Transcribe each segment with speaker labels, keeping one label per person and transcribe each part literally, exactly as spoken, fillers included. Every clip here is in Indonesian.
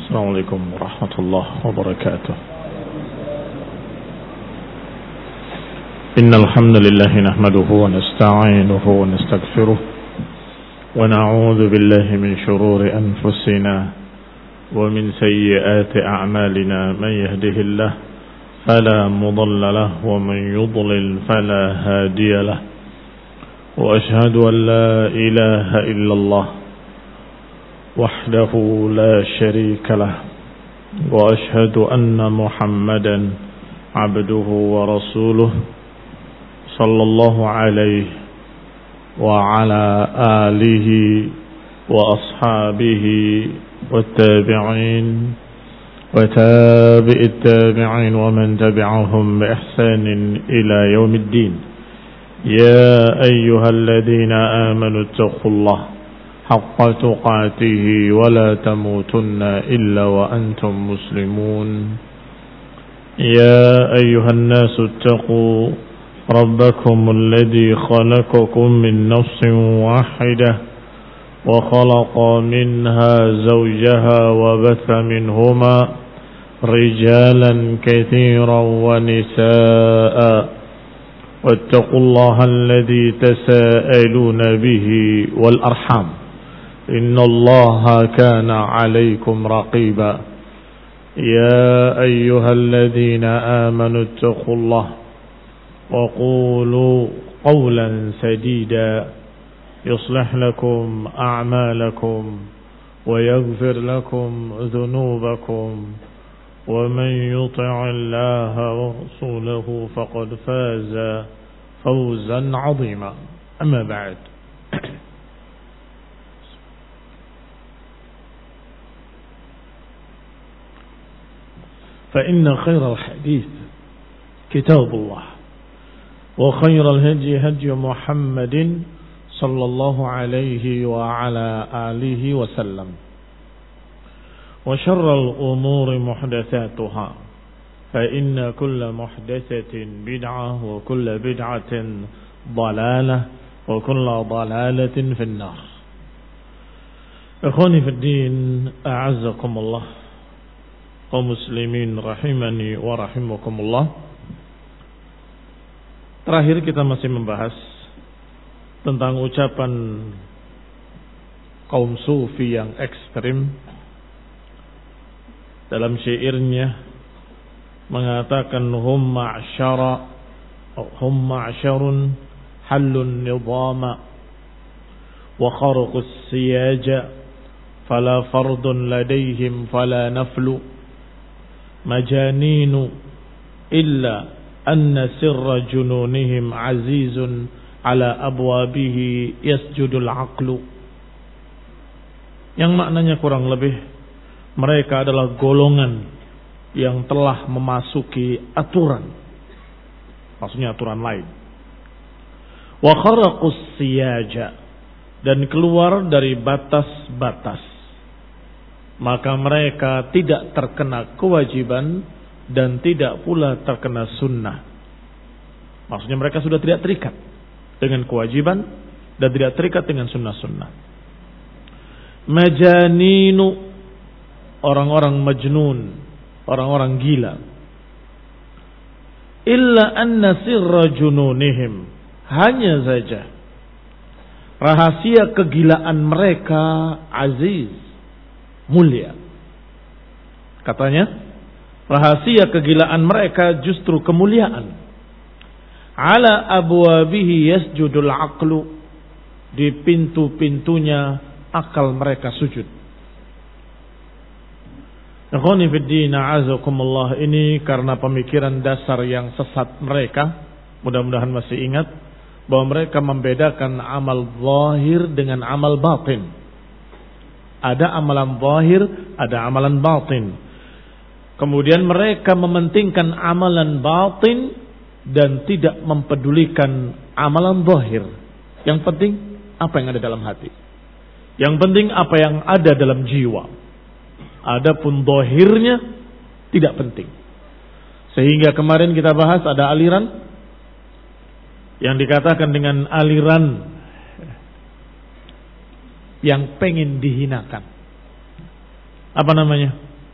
Speaker 1: السلام عليكم ورحمة الله وبركاته. إن الحمد لله نحمده ونستعينه ونستغفره ونعوذ بالله من شرور أنفسنا ومن سيئات أعمالنا. من يهده الله فلا مضل له ومن يضلل فلا هادي له. وأشهد أن لا إله إلا الله وحده لا شريك له وأشهد أن محمدا عبده ورسوله صلى الله عليه وعلى آله وأصحابه والتابعين وتابع التابعين ومن تبعهم بإحسان إلى يوم الدين. يا أيها الذين آمنوا اتقوا الله حق تقاته ولا تموتن إلا وأنتم مسلمون. يا أيها الناس اتقوا ربكم الذي خلقكم من نفس واحدة وخلق منها زوجها وبث منهما رجالا كثيرا ونساء واتقوا الله الذي تساءلون به والأرحام إن الله كان عليكم رقيبا. يا أيها الذين آمنوا اتقوا الله وقولوا قولا سديدا يصلح لكم أعمالكم ويغفر لكم ذنوبكم ومن يطع الله ورسوله فقد فاز فوزا عظيما. أما بعد، فإن خير الحديث كتاب الله وخير الهدي هدي محمد صلى الله عليه وعلى آله وسلم وشر الأمور محدثاتها فإن كل محدثة بدعة وكل بدعة ضلالة وكل ضلالة في النار. إخواني في الدين أعزكم الله kaum muslimin rahimani wa rahimakumullah. Terakhir kita masih membahas tentang ucapan kaum sufi yang ekstrim dalam syairnya mengatakan hum ma'syara hum ma'syarun halun nizama wa kharqus siyaja fala fardun ladaihim fala naflu majaninu illa anna sirra jununihim azizun ala abwabihi yasjudul aqlu. Yang maknanya kurang lebih mereka adalah golongan yang telah memasuki aturan, maksudnya aturan lain. Wa kharaqus siyaja, dan keluar dari batas-batas, maka mereka tidak terkena kewajiban dan tidak pula terkena sunnah. Maksudnya mereka sudah tidak terikat dengan kewajiban dan tidak terikat dengan sunnah-sunnah. Majaninu, orang-orang majnun, orang-orang gila. Illa anna sirra jununihim, hanya saja rahasia kegilaan mereka aziz, mulia. Katanya rahasia kegilaan mereka justru kemuliaan. Ala abwabihi yasjudul aqlu, di pintu-pintunya akal mereka sujud. Ikhwani fid din a'azakumullah, ini karena pemikiran dasar yang sesat mereka. Mudah-mudahan masih ingat bahwa mereka membedakan amal zahir dengan amal batin. Ada amalan zahir, ada amalan batin. Kemudian mereka mementingkan amalan batin dan tidak mempedulikan amalan zahir. Yang penting apa yang ada dalam hati. Yang penting apa yang ada dalam jiwa. Adapun zahirnya tidak penting. Sehingga kemarin kita bahas ada aliran yang dikatakan dengan aliran yang pengen dihinakan. Apa namanya?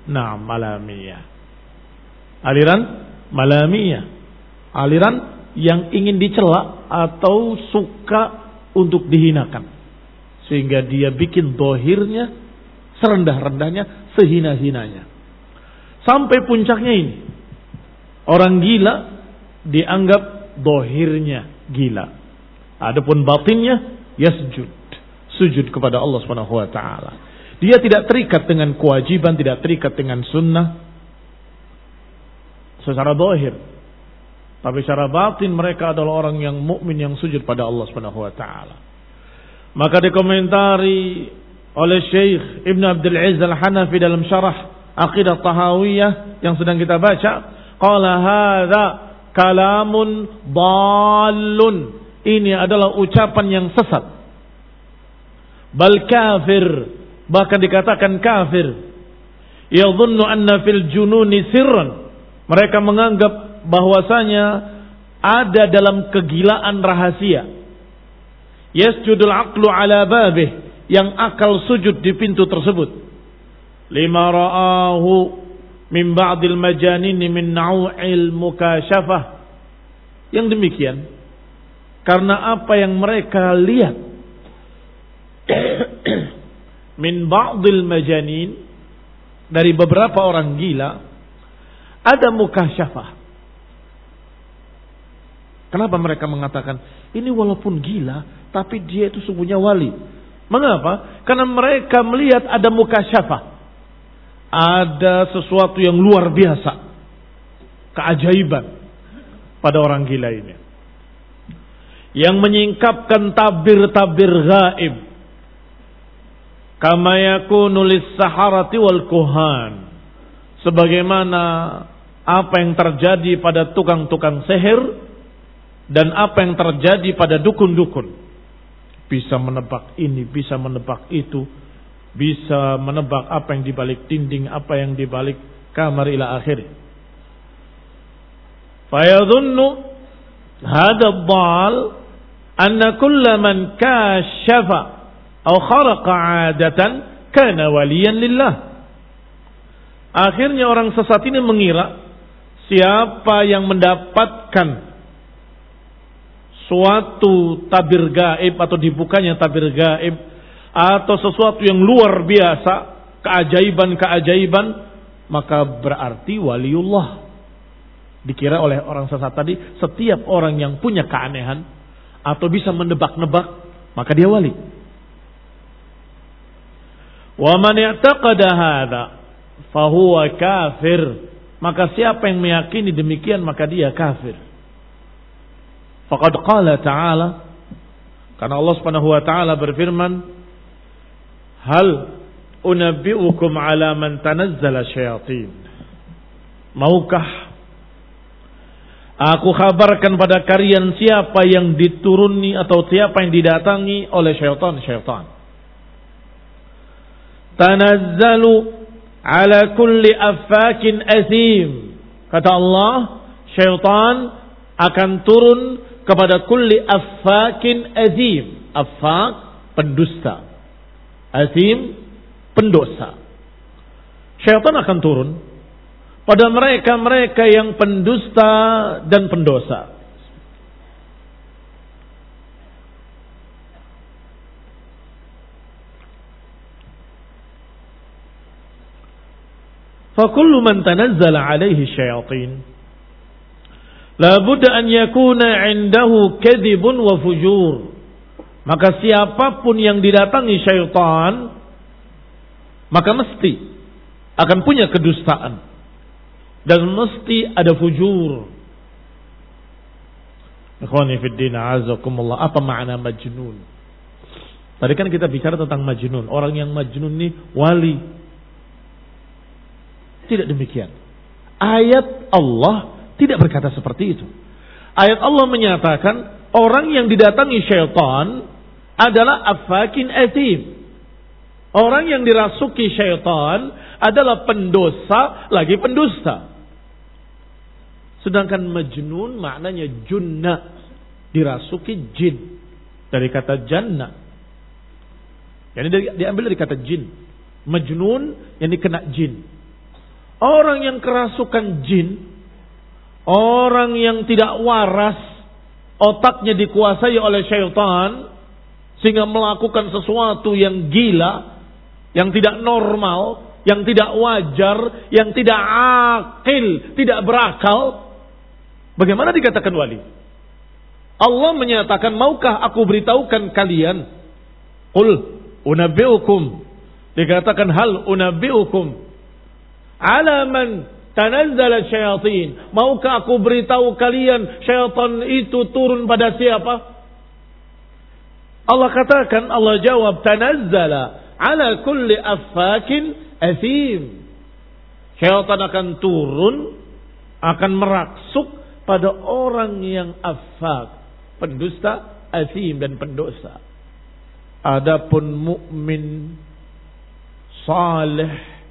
Speaker 1: Nah, malamiyah. Aliran malamiyah. Aliran yang ingin dicela atau suka untuk dihinakan. Sehingga dia bikin dohirnya serendah-rendahnya, sehina-hinanya. Sampai puncaknya ini. Orang gila dianggap dohirnya gila. Adapun batinnya yasjud. Sujud kepada Allah Subhanahu wa taala. Dia tidak terikat dengan kewajiban, tidak terikat dengan sunnah secara dohir. Tapi secara batin mereka adalah orang yang mukmin yang sujud pada Allah Subhanahu wa taala. Maka dikomentari oleh Syekh Ibn Abdul Aziz Al-Hanafi dalam syarah Aqidah Tahawiyah yang sedang kita baca, qala hadza kalamun dallun. Ini adalah ucapan yang sesat. Bal kafir, bahkan dikatakan kafir. Yadhunnu anna fil jununi sirran. Mereka menganggap bahwasanya ada dalam kegilaan rahasia. Yasjudul aqlu ala babih, yang akal sujud di pintu tersebut. Lima ra'ahu min ba'dil majanin min nau'il mukasyafah. Yang demikian karena apa yang mereka lihat min ba'dil majanin, dari beberapa orang gila, ada mukasyafah. Kenapa mereka mengatakan ini walaupun gila tapi dia itu sungguhnya wali? Mengapa? Karena mereka melihat ada mukasyafah, ada sesuatu yang luar biasa, keajaiban pada orang gila ini, yang menyingkapkan tabir-tabir gaib, kama yakunu lis-saharati wal kuhan, sebagaimana apa yang terjadi pada tukang-tukang sihir dan apa yang terjadi pada dukun-dukun. Bisa menebak ini, bisa menebak itu, bisa menebak apa yang dibalik dinding, apa yang dibalik kamar ila akhir. Fayadhunnu hadha ad-dhal anna kulla man kashafa aw kharaqa 'adatan kana waliyan lillah. Akhirnya orang sesat ini mengira siapa yang mendapatkan suatu tabir gaib atau dibukanya tabir gaib atau sesuatu yang luar biasa, keajaiban-keajaiban, maka berarti waliullah. Dikira oleh orang sesat tadi setiap orang yang punya keanehan atau bisa menebak-nebak maka dia wali. Wa man i'taqada hadza fa huwa kafir. Maka siapa yang meyakini demikian maka dia kafir. Faqad qala ta'ala, karena Allah Subhanahu wa taala berfirman, hal unabbi'ukum ala man tanazzala syayatin. Maukah aku kabarkan pada kalian siapa yang dituruni atau siapa yang didatangi oleh syaitan-syaitan. Tanazzalu ala kulli affakin athim. Kata Allah, syaitan akan turun kepada kulli affakin athim. Affak, pendusta. Athim, pendosa. Syaitan akan turun pada mereka-mereka yang pendusta dan pendosa. Fakullu man tanazzala alaihi syayatin la budda an yakuna indahu kadhibun wa fujur. Maka siapapun yang didatangi syaitan maka mesti akan punya kedustaan dan mesti ada fujur. Ikhwani fid din, a'azakumullah. Apa makna majnun? Tadi kan kita bicara tentang majnun. Orang yang majnun ini wali. Tidak demikian. Ayat Allah tidak berkata seperti itu. Ayat Allah menyatakan orang yang didatangi syaitan adalah affakin athim. Orang yang dirasuki syaitan adalah pendosa lagi pendusta. Sedangkan majnun maknanya junna, dirasuki jin, dari kata janna. Jadi diambil dari kata jin. Majnun yang dikena jin. Orang yang kerasukan jin, orang yang tidak waras, otaknya dikuasai oleh syaitan, sehingga melakukan sesuatu yang gila, yang tidak normal, yang tidak wajar, yang tidak akil, tidak berakal. Bagaimana dikatakan wali? Allah menyatakan, maukah aku beritahukan kalian? Qul unabbi'ukum. Dikatakan hal unabbi'ukum ala man tanazzala syayatin. Maukah aku beritahu kalian syaitan itu turun pada siapa? Allah katakan, Allah jawab, tanazzala ala kulli affakin athim. Syaitan akan turun, akan meraksuk pada orang yang affak, pendusta, athim dan pendosa. Adapun mukmin saleh,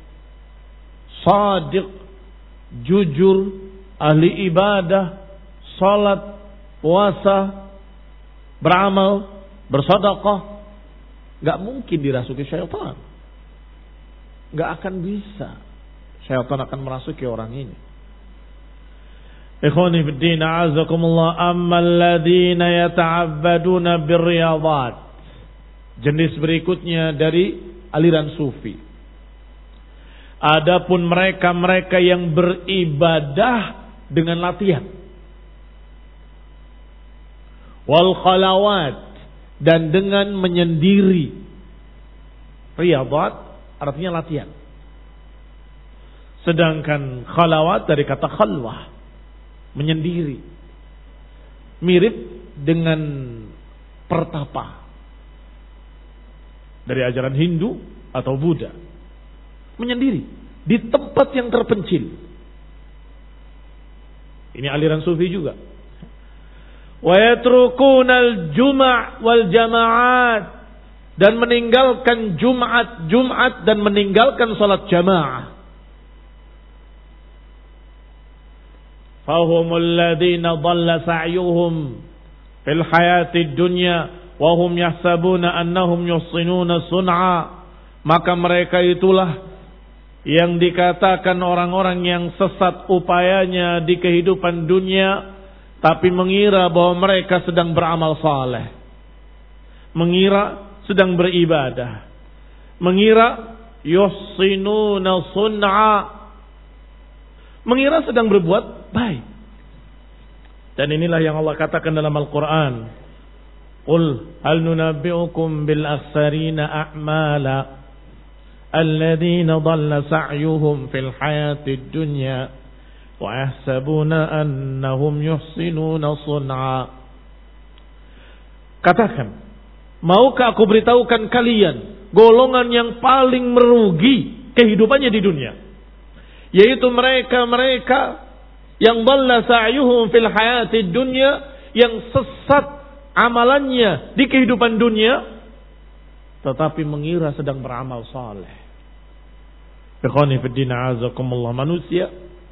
Speaker 1: sadiq, jujur, ahli ibadah, salat, puasa, beramal, bersedekah, enggak mungkin dirasuki syaitan. Enggak akan bisa. Syaitan akan merasuki orang ini. Ikhwani fid din, a'azakumullah, ammal ladzina yata'abbaduna birriyadat. Jenis berikutnya dari aliran sufi. Adapun mereka-mereka yang beribadah dengan latihan. Wal khalawat, dan dengan menyendiri. Riyadat artinya latihan. Sedangkan khalawat dari kata khalwah, menyendiri. Mirip dengan pertapa dari ajaran Hindu atau Buddha. Menyendiri di tempat yang terpencil. Ini aliran sufi juga. Wa yatrukunal juma' wal jama'at, dan meninggalkan Jumat Jumat dan meninggalkan salat jamaah. Fahumul ladzina dhalla sa'yuhum fil hayatid dunya wa hum yahsabuna annahum yuhsinuna sun'a. Maka mereka itulah yang dikatakan orang-orang yang sesat upayanya di kehidupan dunia, tapi mengira bahwa mereka sedang beramal saleh, mengira sedang beribadah, mengira yuhsinuna sun'a, mengira sedang berbuat baik. Dan inilah yang Allah katakan dalam Al-Quran, qul hal nunabbi'ukum bil akhsarina a'mala alladzina dhalla sa'yuhum fil hayatid dunya wa yahsabuna annahum yuhsinuna sun'a. Katakan, maukah aku beritahukan kalian golongan yang paling merugi kehidupannya di dunia, yaitu mereka-mereka yang dhalla sa'yuhum fil hayatid dunya, yang sesat amalannya di kehidupan dunia, tetapi mengira sedang beramal saleh. Ikhwani fid din, a'azakumullah, manusia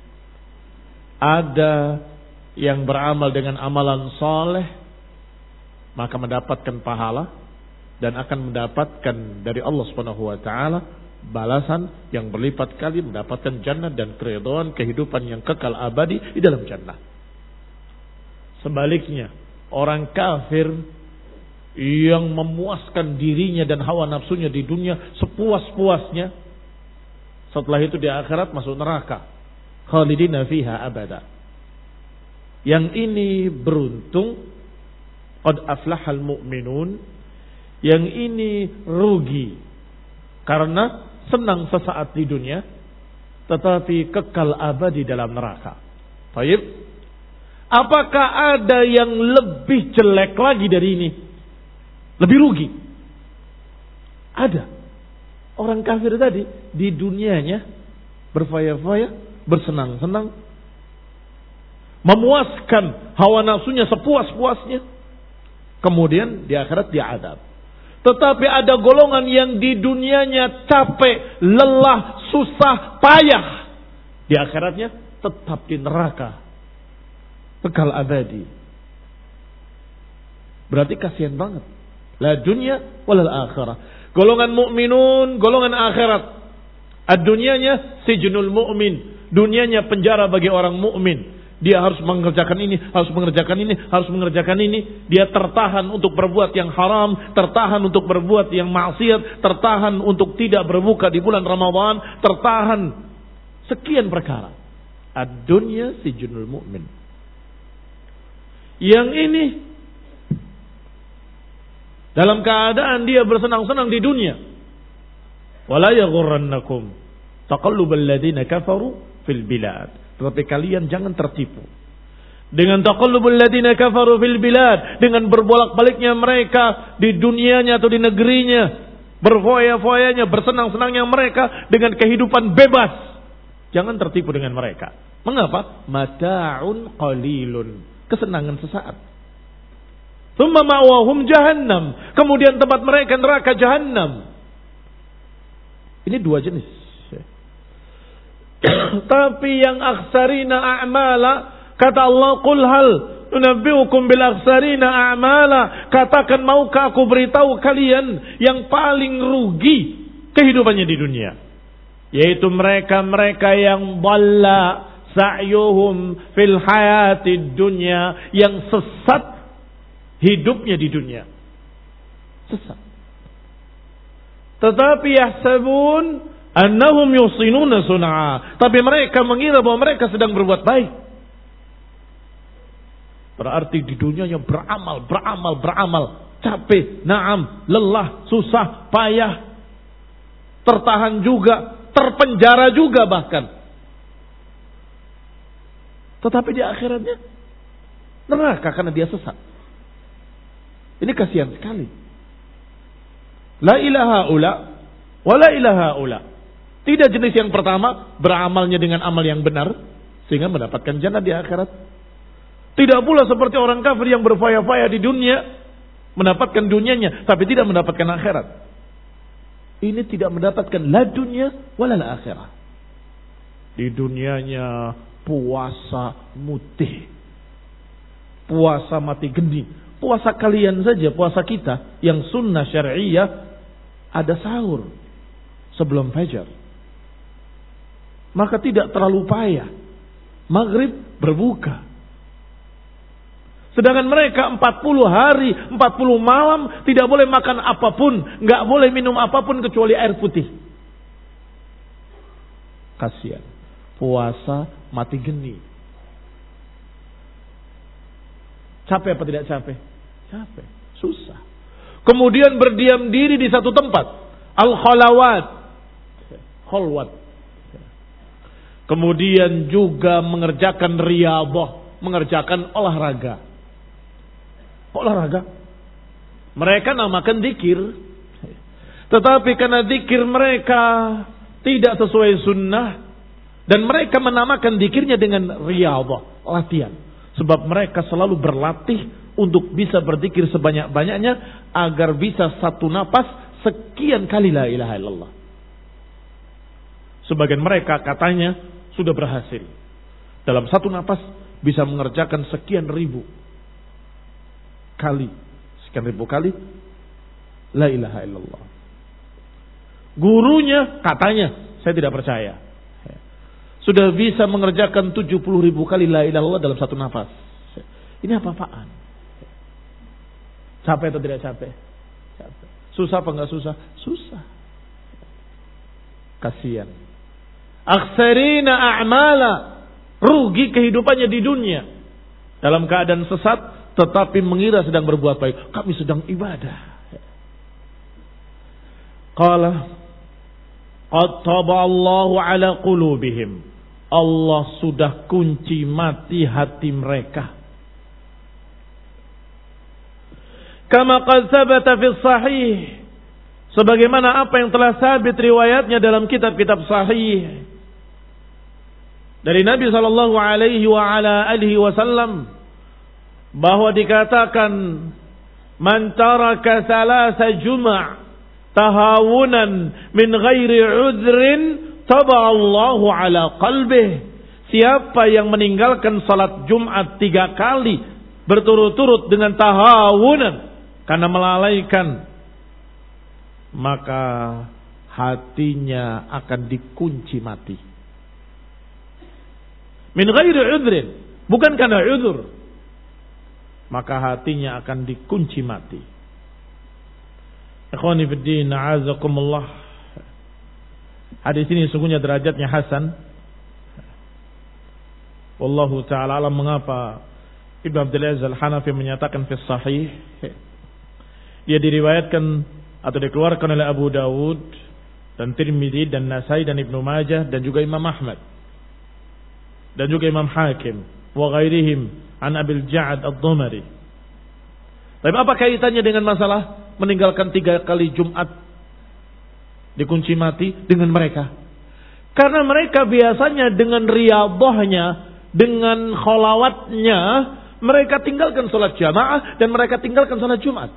Speaker 1: ada yang beramal dengan amalan saleh, maka mendapatkan pahala dan akan mendapatkan dari Allah Subhanahu wa taala balasan yang berlipat kali, mendapatkan jannah dan keridhaan, kehidupan yang kekal abadi di dalam jannah. Sebaliknya, orang kafir yang memuaskan dirinya dan hawa nafsunya di dunia sepuas-puasnya, setelah itu di akhirat masuk neraka, khalidina fiha abada. Yang ini beruntung, qad aflahal mu'minun. Yang ini rugi karena senang sesaat di dunia, tetapi kekal abadi dalam neraka. Baik, apakah ada yang lebih jelek lagi dari ini? Lebih rugi? Ada. Orang kafir tadi di dunianya berfaya-faya, bersenang-senang, memuaskan hawa nafsunya sepuas-puasnya, kemudian di akhirat dia adab. Tetapi ada golongan yang di dunianya capek, lelah, susah, payah, di akhiratnya tetap di neraka, kekal abadi. Berarti kasihan banget. La dunya walal akhirah. Golongan mukminun, golongan akhirat, Ad-dunyanya sijnul mu'min. Dunianya penjara bagi orang mukmin. Dia harus mengerjakan ini, harus mengerjakan ini, harus mengerjakan ini. Dia tertahan untuk berbuat yang haram, tertahan untuk berbuat yang maksiat, tertahan untuk tidak berbuka di bulan Ramadan, tertahan sekian perkara. Ad-dunya sijnul mu'min. Yang ini dalam keadaan dia bersenang-senang di dunia. Wala yaghurrannakum taqallubal ladzina kafaru fil bilad. Tetapi kalian jangan tertipu dengan taqallubul ladzina kafaru fil bilad, dengan berbolak-baliknya mereka di dunianya atau di negerinya, berfoya-foyanya, bersenang-senangnya mereka dengan kehidupan bebas. Jangan tertipu dengan mereka. Mengapa? Mata'un qalilun, kesenangan sesaat. Tsumma ma'wahum jahannam, kemudian tempat mereka neraka jahannam. Ini dua jenis. Tapi yang akhsarina a'mala, kata Allah, qul hal unabbiukum bil akhsarina a'mala, katakan maukah aku beritahu kalian yang paling rugi kehidupannya di dunia, yaitu mereka-mereka yang dhalla sa'yuhum fil hayatid dunya, yang sesat hidupnya di dunia, sesat. Tetapi yahsabun annahum yusinuna sun'a, tapi mereka mengira bahwa mereka sedang berbuat baik. Berarti di dunianya beramal, beramal, beramal, capek, naam, lelah, susah, payah, tertahan juga, terpenjara juga bahkan. Tetapi di akhiratnya neraka karena dia sesat. Ini kasihan sekali. La ilaha ula wa la ilaha ula. Tidak jenis yang pertama beramalnya dengan amal yang benar sehingga mendapatkan jannah di akhirat. Tidak pula seperti orang kafir yang berfaya-faya di dunia mendapatkan dunianya tapi tidak mendapatkan akhirat. Ini tidak mendapatkan la dunia wala la akhirat. Di dunianya puasa mutih, puasa mati gendi. Puasa kalian saja, puasa kita yang sunnah syariah ada sahur sebelum fajar. Maka tidak terlalu payah. Maghrib berbuka. Sedangkan mereka empat puluh hari, empat puluh malam tidak boleh makan apapun, nggak boleh minum apapun kecuali air putih. Kasihan. Puasa mati geni. Capek apa tidak capek? Capek, susah. Kemudian berdiam diri di satu tempat, al-khalawat, khalwat. Kemudian juga mengerjakan riyadhah, mengerjakan olahraga. Olahraga. Mereka namakan zikir. Tetapi karena zikir mereka tidak sesuai sunnah, dan mereka menamakan zikirnya dengan riyadhah, latihan. Sebab mereka selalu berlatih untuk bisa berzikir sebanyak-banyaknya agar bisa satu napas sekian kali la ilaha illallah. Sebagian mereka katanya sudah berhasil. Dalam satu napas bisa mengerjakan sekian ribu kali. Sekian ribu kali la ilaha illallah. Gurunya katanya, saya tidak percaya, sudah bisa mengerjakan tujuh puluh ribu kali la ilaha illallah dalam satu nafas. Ini apa-apaan? Capek atau tidak capek? Capek. Susah apa enggak susah? Susah. Kasihan. Akhsarina a'mala, rugi kehidupannya di dunia dalam keadaan sesat tetapi mengira sedang berbuat baik. Kami sedang ibadah. Qala qad taballahu ala qulubihim, Allah sudah kunci mati hati mereka. Kama qad sabata fi sahih, sebagaimana apa yang telah sabit riwayatnya dalam kitab-kitab sahih dari Nabi sallallahu alaihi wa ala alihi wasallam, bahwa dikatakan man taraka salasa juma' tahawunan min ghairi udhrin taba'allahu ala qalbih. Siapa yang meninggalkan salat Jumat tiga kali berturut-turut dengan tahawunan, karena melalaikan, maka hatinya akan dikunci mati. Min ghairi udhrin, bukan karena udhur, maka hatinya akan dikunci mati. Ikhwani fiddin, a'azakumullah. Hadis ini sungguhnya derajatnya hasan. Wallahu ta'ala alam mengapa Ibnu Abdul Aziz Al-Hanafi menyatakan fi sahih. Dia diriwayatkan atau dikeluarkan oleh Abu Dawud dan Tirmidzi dan Nasai dan Ibnu Majah dan juga Imam Ahmad dan juga Imam Hakim wa ghairihim an Abil Ja'ad Ad-Dhumari. Tapi apa kaitannya dengan masalah meninggalkan tiga kali Jumat dikunci mati dengan mereka? Karena mereka biasanya dengan riyadhahnya, dengan kholawatnya, mereka tinggalkan sholat jamaah dan mereka tinggalkan sholat Jumat.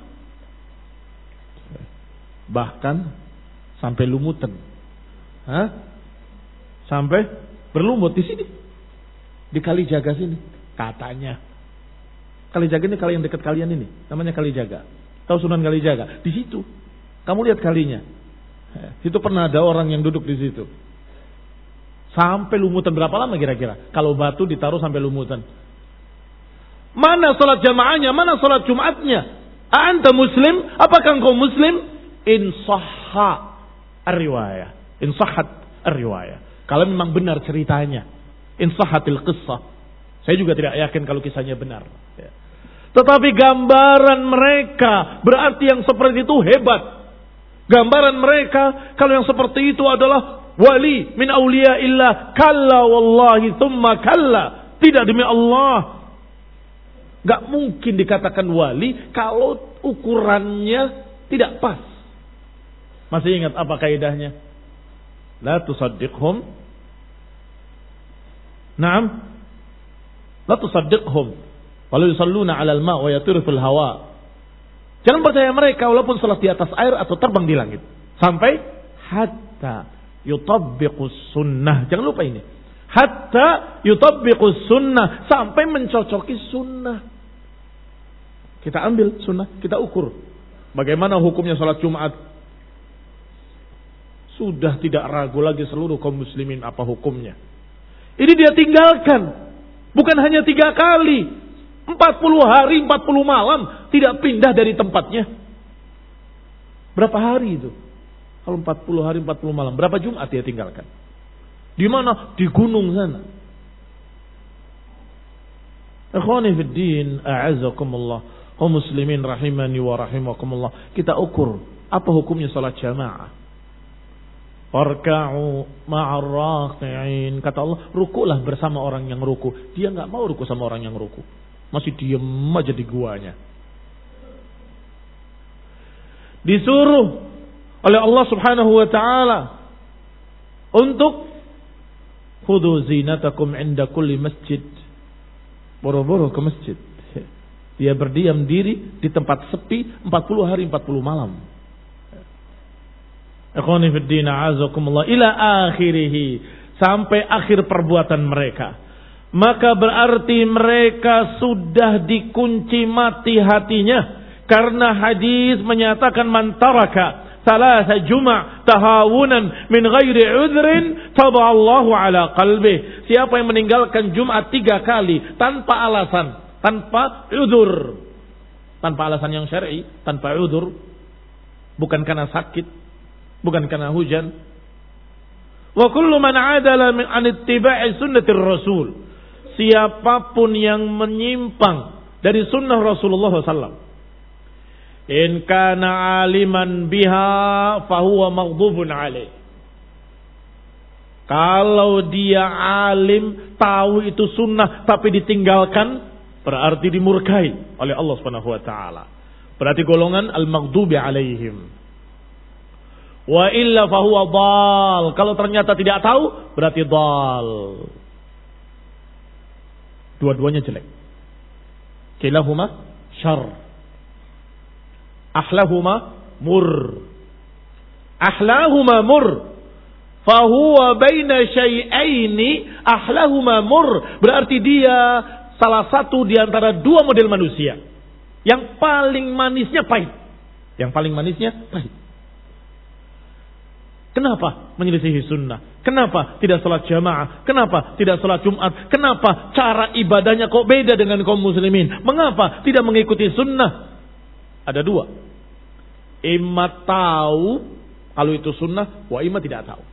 Speaker 1: Bahkan sampai lumutan. Hah? Sampai berlumut di sini. Di Kalijaga sini. Katanya. Kalijaga ini kali yang dekat kalian ini. Namanya Kalijaga. Tahu Sunan Kalijaga? Di situ. Kamu lihat kalinya. Itu pernah ada orang yang duduk di situ. Sampai lumutan berapa lama kira-kira? Kalau batu ditaruh sampai lumutan. Mana sholat jamaahnya? Mana sholat Jumatnya? Anta muslim? Apakah engkau muslim? In sahha ar-riwayah. In sahhat ar-riwayah. Kalau memang benar ceritanya. In sahhatil qissah. Saya juga tidak yakin kalau kisahnya benar. Ya. Tetapi gambaran mereka berarti yang seperti itu hebat. Gambaran mereka kalau yang seperti itu adalah wali min awliya illah. Kalla wallahi thumma kalla. Tidak, demi Allah. Gak mungkin dikatakan wali kalau ukurannya tidak pas. Masih ingat apa kaidahnya? La tusaddiqhum. Naam. La tusaddiqhum. Walau yusalluna 'alal ma' wa yatiru fil hawa. Jangan percaya mereka walaupun salat di atas air atau terbang di langit. Sampai hatta yutabbiqus sunnah. Jangan lupa ini. Hatta yutabbiqus sunnah. Sampai mencocoki sunnah. Kita ambil sunnah, kita ukur. Bagaimana hukumnya salat Jumat? Sudah tidak ragu lagi seluruh kaum muslimin apa hukumnya. Ini dia tinggalkan. Bukan hanya tiga kali. empat puluh hari, empat puluh malam. Tidak pindah dari tempatnya. Berapa hari itu? Kalau empat puluh hari, empat puluh malam. Berapa Jumat dia tinggalkan? Di mana? Di gunung sana. Ikhwani fiddin, a'azakumullah. Kaum muslimin rahimani wa rahimakumullah. Kita ukur. Apa hukumnya salat jamaah? Warka'u ma'ar raqi'in. Kata Allah, rukulah bersama orang yang ruku. Dia enggak mau ruku sama orang yang ruku. Masih diem aja di guanya. Disuruh oleh Allah Subhanahu wa taala untuk khudhu zinatakum 'inda kulli masjid. Boro-boro ke masjid. Dia berdiam diri di tempat sepi empat puluh hari empat puluh malam. Ikhwani fiddin, a'azakumullah, ila akhirih, sampai akhir perbuatan mereka. Maka berarti mereka sudah dikunci mati hatinya. Karena hadis menyatakan man taraka thalatha juma' tahawunan min ghairi udhrin taba'allahu ala qalbih. Siapa yang meninggalkan Jumat tiga kali tanpa alasan, tanpa udhur, tanpa alasan yang syar'i, tanpa udhur, bukan karena sakit, bukan karena hujan. Wa kullu man 'adala min an ittiba'i sunnatir rasul. Siapapun yang menyimpang dari sunnah Rasulullah sallallahu alaihi wasallam, in kana 'aliman biha fahuwa maghdubun alaih. Kalau dia alim, tahu itu sunnah tapi ditinggalkan, berarti dimurkai oleh Allah Subhanahu wa taala. Berarti golongan al-maghdubi alaihim. Wa illa fahuwa dhal. Kalau ternyata tidak tahu, berarti dhal. Dua-duanya jelek. Kilahuma syarr. Ahlahuma mur. Ahlahuma mur. Fahuwa baina syai'aini ahlahuma mur. Berarti dia salah satu di antara dua model manusia. Yang paling manisnya pahit. Yang paling manisnya pahit. Kenapa menyelisihi sunnah? Kenapa tidak sholat jamaah? Kenapa tidak sholat Jumat? Kenapa cara ibadahnya kok beda dengan kaum muslimin? Mengapa tidak mengikuti sunnah? Ada dua. Imma tahu kalau itu sunnah, wa imma tidak tahu.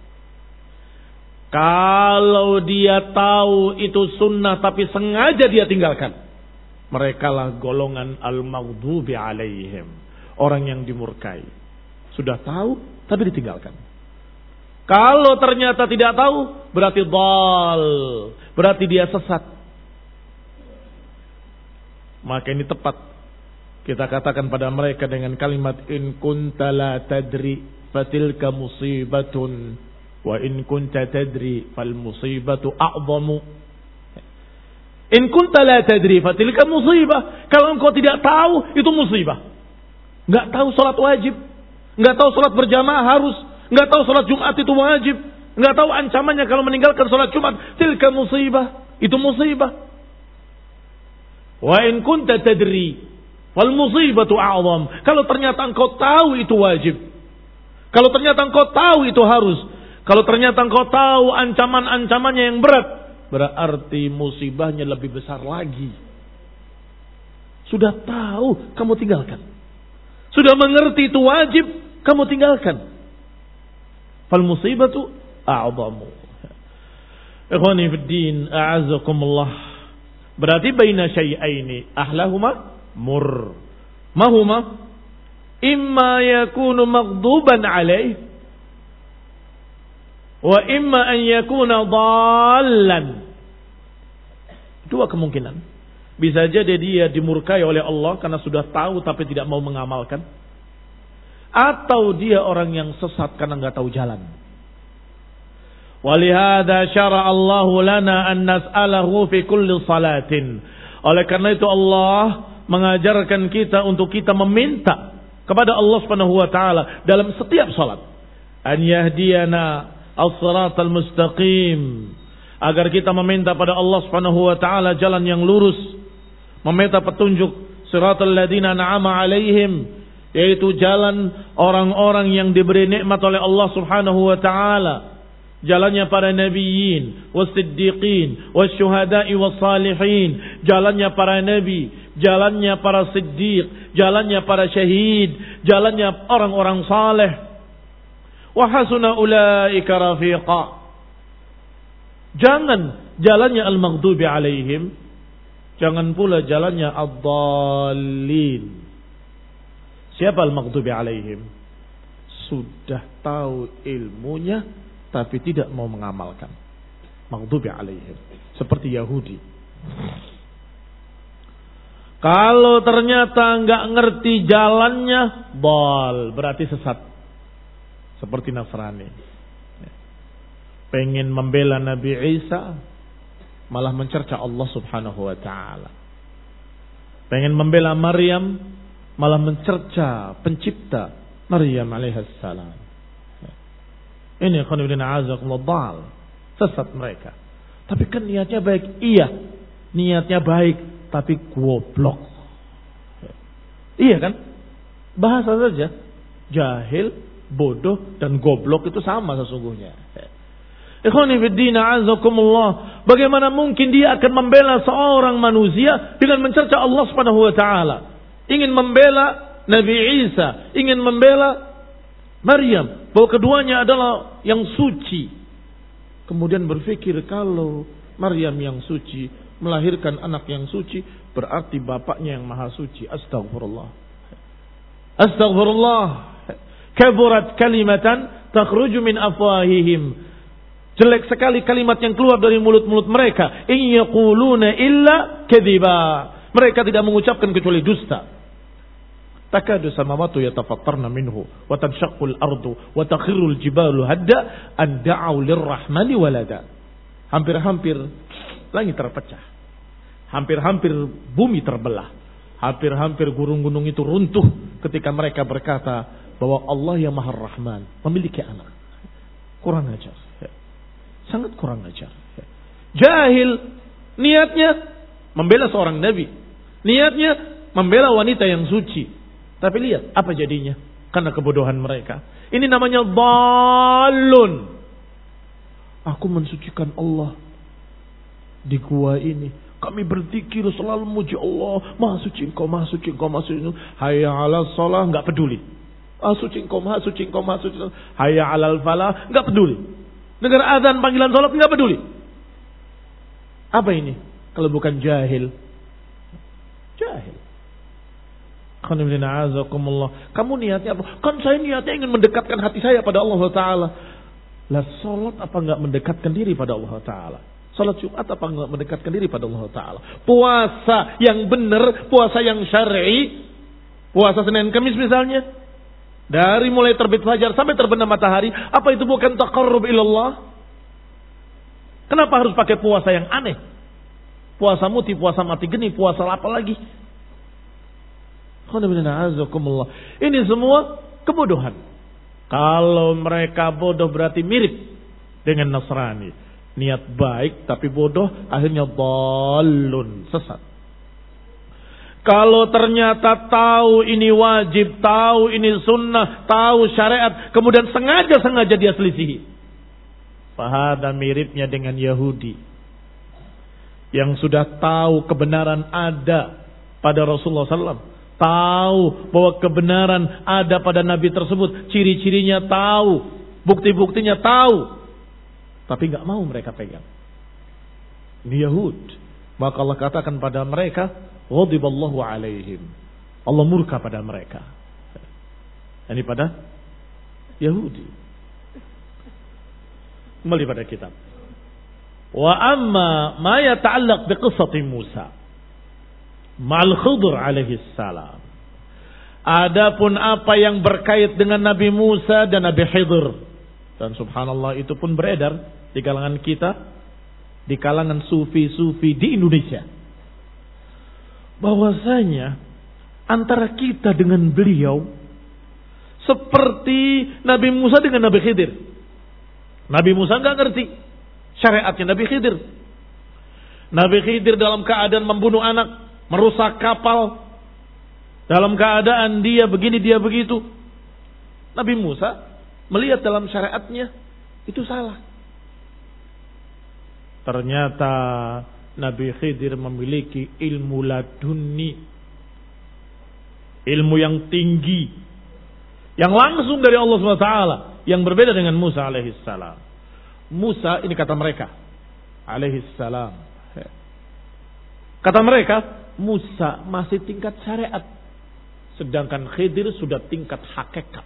Speaker 1: Kalau dia tahu itu sunnah tapi sengaja dia tinggalkan, merekalah golongan al-maghdubi alaihim, orang yang dimurkai. Sudah tahu tapi ditinggalkan. Kalau ternyata tidak tahu, berarti dhal, berarti dia sesat. Maka ini tepat kita katakan pada mereka dengan kalimat in kunta la tadri fatilka musibatun wa in kunta tadri fal musibatu a'zamu. In kunta la tadri fatilka musibah. Kalau engkau tidak tahu, itu musibah. Enggak tahu salat wajib, enggak tahu salat berjamaah harus, enggak tahu salat Jumat itu wajib, enggak tahu ancamannya kalau meninggalkan salat Jumat, tilka musibah, itu musibah. Wa in kunta tadri fal musibatu a'zam. Kalau ternyata engkau tahu itu wajib, kalau ternyata engkau tahu itu harus, kalau ternyata engkau tahu ancaman-ancamannya yang berat, berarti musibahnya lebih besar lagi. Sudah tahu, kamu tinggalkan. Sudah mengerti itu wajib, kamu tinggalkan. Fal musibatu a'zamu. Ikhwani fid din, a'azzakumullah. Berarti baina syai'aini ahlahuma mur. Mahuma imma yakunu maghduban alaih wa imma an yakuna dhallan. Dua kemungkinan. Bisa jadi dia dimurkai oleh Allah karena sudah tahu tapi tidak mau mengamalkan, atau dia orang yang sesat karena enggak tahu jalan. Walihada syara Allahu lana an nas'alahu fi kulli salatin. Oleh karena itu Allah mengajarkan kita untuk kita meminta kepada Allah Subhanahu wa taala dalam setiap salat, an yahdiyana as-siratal mustaqim, agar kita meminta pada Allah Subhanahu wa taala jalan yang lurus, meminta petunjuk siratal ladzina an'ama alaihim, yaitu jalan orang-orang yang diberi nikmat oleh Allah Subhanahu wa taala, jalannya para nabiyyin, was-siddiqin, wasyuhada'i was-salihin, jalannya para nabi, jalannya para siddiq, jalannya para syahid, jalannya orang-orang saleh. Wa hasuna ulaika rafiqa. Jangan jalannya al-maghdubi alaihim, jangan pula jalannya ad-dallin. Siapa al-maghdubi alaihim? Sudah tahu ilmunya tapi tidak mau mengamalkan. Maghdubi alaihim, seperti Yahudi. Kalau ternyata enggak ngerti jalannya, bal, berarti sesat. Seperti Nasrani. Pengen membela Nabi Isa, malah mencerca Allah Subhanahu wa taala. Pengen membela Maryam, malah mencerca pencipta Maryam alaihissalam. salam. Ini khonibina azakumullah, sesat mereka. Tapi kan niatnya baik. Iya, niatnya baik, tapi goblok. Iya kan? Bahasa saja. Jahil, bodoh, dan goblok itu sama sesungguhnya. Ikhwanifiddina azakumullah. Bagaimana mungkin dia akan membela seorang manusia dengan mencerca Allah Subhanahu wa taala? Ingin membela Nabi Isa, ingin membela Maryam, bahwa keduanya adalah yang suci. Kemudian berpikir kalau Maryam yang suci melahirkan anak yang suci, berarti bapaknya yang maha suci. Astagfirullah. Astagfirullah. Kaburat kalimatan takhruju min afwahihim. Jelek sekali kalimat yang keluar dari mulut-mulut mereka. In yaquluna illa kadhiba. Mereka tidak mengucapkan kecuali dusta. Takadu samawati yatafattarna minhu wa tanshaqqul ardu wa takhirrul jibalu hadda an da'u lirrahmani walada. Hampir-hampir langit terpecah. Hampir-hampir bumi terbelah. Hampir-hampir gunung-gunung itu runtuh ketika mereka berkata bahwa Allah yang Maha Rahman memiliki anak. Kurang ajar. Sangat kurang ajar. Jahil, niatnya membela seorang nabi. Niatnya membela wanita yang suci. Tapi lihat apa jadinya. karena kebodohan mereka. Ini namanya dhalun. Aku mensucikan Allah di gua ini. Kami berzikir selalu muji Allah. Maha suci engkau, maha suci engkau, maha suci engkau. Hayya ala salah, enggak peduli. Maha suci engkau, maha suci engkau, maha suci engkau. Hayya alal falah, enggak peduli. Dengar azan panggilan salat enggak peduli. Apa ini? Kalau bukan jahil. Jahil. Kamu niatnya apa? Kan saya niatnya ingin mendekatkan hati saya pada Allah Ta'ala. Lah salat apa enggak mendekatkan diri pada Allah Ta'ala? Salat Jumat apa enggak mendekatkan diri pada Allah Ta'ala? Puasa yang benar, puasa yang syar'i, puasa Senin Kamis misalnya, dari mulai terbit fajar sampai terbenam matahari, apa itu bukan taqarrub ilallah? Kenapa harus pakai puasa yang aneh? Puasa muti, puasa mati geni, puasa apa lagi? Ini semua kebodohan. Kalau mereka bodoh berarti mirip dengan Nasrani. Niat baik tapi bodoh, akhirnya dhalun, sesat. Kalau ternyata tahu ini wajib, tahu ini sunnah, tahu syariat, kemudian sengaja-sengaja dia selisihi. Fahada miripnya dengan Yahudi yang sudah tahu kebenaran ada pada Rasulullah sallallahu alaihi wasallam. Tahu bahwa kebenaran ada pada Nabi tersebut. Ciri-cirinya tahu. Bukti-buktinya tahu. Tapi gak mau mereka pegang. Ini Yahud. Maka Allah katakan pada mereka, ghadiballahu alaihim. Allah murka pada mereka. Ini pada Yahudi. Kembali pada kitab. Wa amma ma yata'allaq biqissati Musa ma'al Khidr alaihi salam. Adapun apa yang berkait dengan Nabi Musa dan Nabi Khidr, dan subhanallah itu pun beredar di kalangan kita, di kalangan sufi-sufi di Indonesia, bahwasanya antara kita dengan beliau seperti Nabi Musa dengan Nabi Khidir. Nabi Musa enggak ngerti syariatnya Nabi Khidir. Nabi Khidir dalam keadaan membunuh anak, merusak kapal, dalam keadaan dia begini, dia begitu. Nabi Musa melihat dalam syariatnya itu salah. Ternyata Nabi Khidir memiliki ilmu laduni, ilmu yang tinggi, yang langsung dari Allah subhanahu wa taala, yang berbeda dengan Musa alaihissalam. Musa ini kata mereka alaihissalam, kata mereka Musa masih tingkat syariat, sedangkan Khidir sudah tingkat hakikat.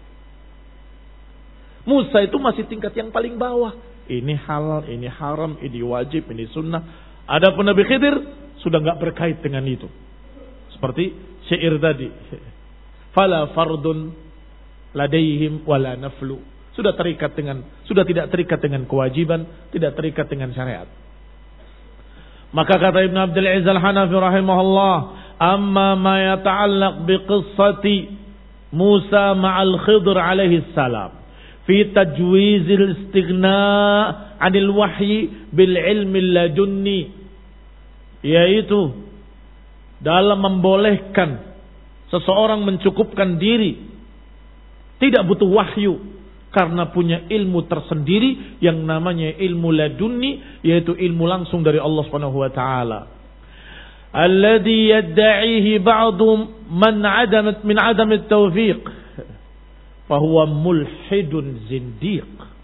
Speaker 1: Musa itu masih tingkat yang paling bawah. Ini halal, ini haram, ini wajib, ini sunnah. Adapun Nabi Khidir sudah enggak berkait dengan itu. Seperti syair tadi. Fala fardun ladaihim wala naflu. Sudah terikat dengan, sudah tidak terikat dengan kewajiban, tidak terikat dengan syariat. Maka kata Ibn Abdul Aziz Al-Hanafi rahimahullah, amma ma yata'allaq biqissati Musa ma'al Khidr alaihi salam fi tajwizil istighna 'anil wahyi bil ilmi ladunni, yaitu dalam membolehkan seseorang mencukupkan diri tidak butuh wahyu karena punya ilmu tersendiri yang namanya ilmu ladunni, yaitu ilmu langsung dari Allah Subhanahu wa taala. Alladhi yad'ihi ba'du man 'adamat min 'adam at-tawfiq fa huwa mulhidun zindiq.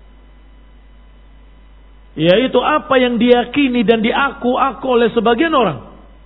Speaker 1: Yaitu apa yang diyakini dan diaku-aku oleh sebagian orang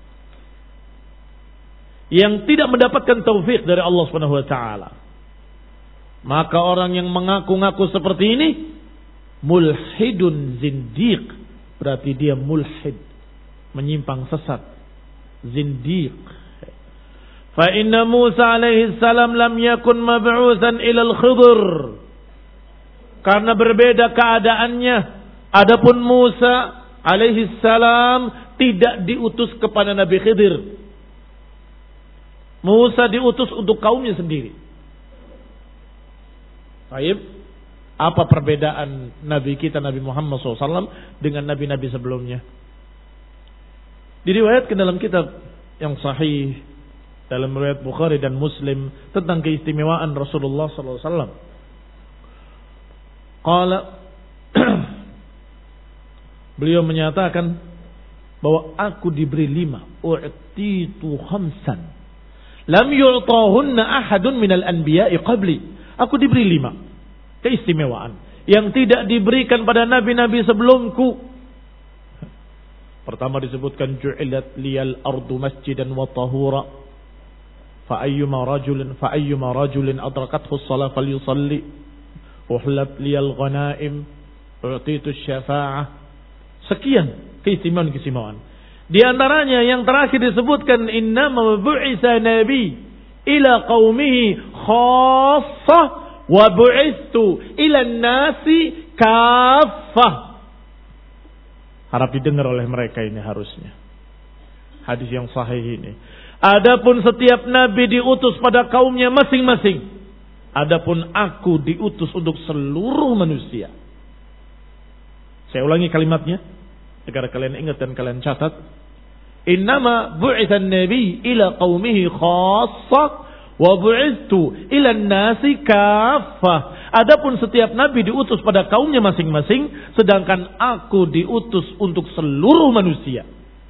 Speaker 1: yang tidak mendapatkan taufik dari Allah Subhanahu wa taala. Maka orang yang mengaku-ngaku seperti ini mulhidun zindiq, berarti dia mulhid, menyimpang sesat, zindiq. Fa inna Musa alaihi salam lam yakun mab'utsan ila al-Khidr. Karena berbeda keadaannya. Adapun Musa alaihi salam tidak diutus kepada Nabi Khidir. Musa diutus untuk kaumnya sendiri. Baik, apa perbedaan Nabi kita Nabi Muhammad shallallahu alaihi wasallam dengan nabi-nabi sebelumnya? Diriwayatkan dalam kitab yang sahih dalam riwayat Bukhari dan Muslim tentang keistimewaan Rasulullah sallallahu alaihi wasallam. Qala beliau menyatakan bahwa aku diberi lima, u'titu khamsan lam yu'tahunna ahadun minal anbiya'i qabli. Aku diberi lima keistimewaan yang tidak diberikan pada nabi-nabi sebelumku. Pertama disebutkan ju'ilat liyal ardu masjidan wa tahura fa ayyuma rajulin fa ayyuma rajulin adrakathu as-shalah falyusalli uhlat liyal ghanaim u'titu asy-syafa'ah. Sekian keistimewaan-keistimewaan. Di antaranya yang terakhir disebutkan innama bu'itsa nabi ila qaumihi khassah wa bu'itsu ila an-nasi kaffah. Harap didengar oleh mereka ini harusnya. Hadis yang sahih ini. Adapun setiap nabi diutus pada kaumnya masing-masing. Adapun aku diutus untuk seluruh manusia. Saya ulangi kalimatnya agar kalian ingat dan kalian catat. Innama bu'itsan nabi ila qaumihi khassah wa bu'itsu ila an-nasi kaffah. Adapun setiap nabi diutus pada kaumnya masing-masing, sedangkan aku diutus untuk seluruh manusia.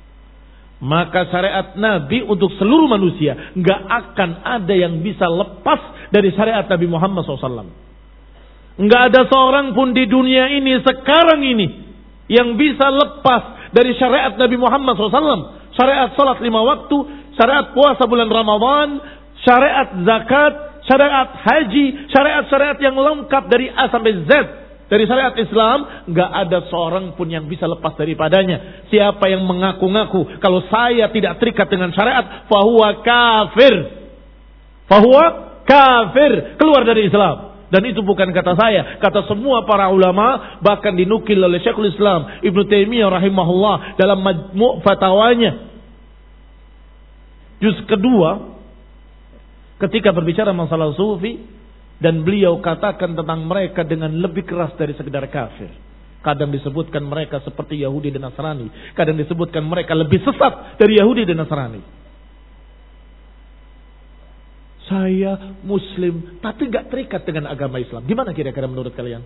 Speaker 1: Maka syariat nabi untuk seluruh manusia, enggak akan ada yang bisa lepas dari syariat Nabi Muhammad shallallahu alaihi wasallam. Enggak ada seorang pun di dunia ini sekarang ini yang bisa lepas dari syariat Nabi Muhammad shallallahu alaihi wasallam. Syariat salat lima waktu, syariat puasa bulan Ramadan, syariat zakat, syariat haji, syariat-syariat yang lengkap dari A sampai Z dari syariat Islam, enggak ada seorang pun yang bisa lepas daripadanya. Siapa yang mengaku-ngaku kalau saya tidak terikat dengan syariat, fahuwa kafir. Fahuwa kafir, keluar dari Islam. Dan itu bukan kata saya, kata semua para ulama, bahkan dinukil oleh Syekhul Islam Ibnu Taimiyah rahimahullah dalam Majmu' Fatawanya. Juz kedua, ketika berbicara masalah sufi, dan beliau katakan tentang mereka dengan lebih keras dari sekedar kafir. Kadang disebutkan mereka seperti Yahudi dan Nasrani, kadang disebutkan mereka lebih sesat dari Yahudi dan Nasrani. Saya Muslim tapi gak terikat dengan agama Islam. Gimana kira-kira menurut kalian?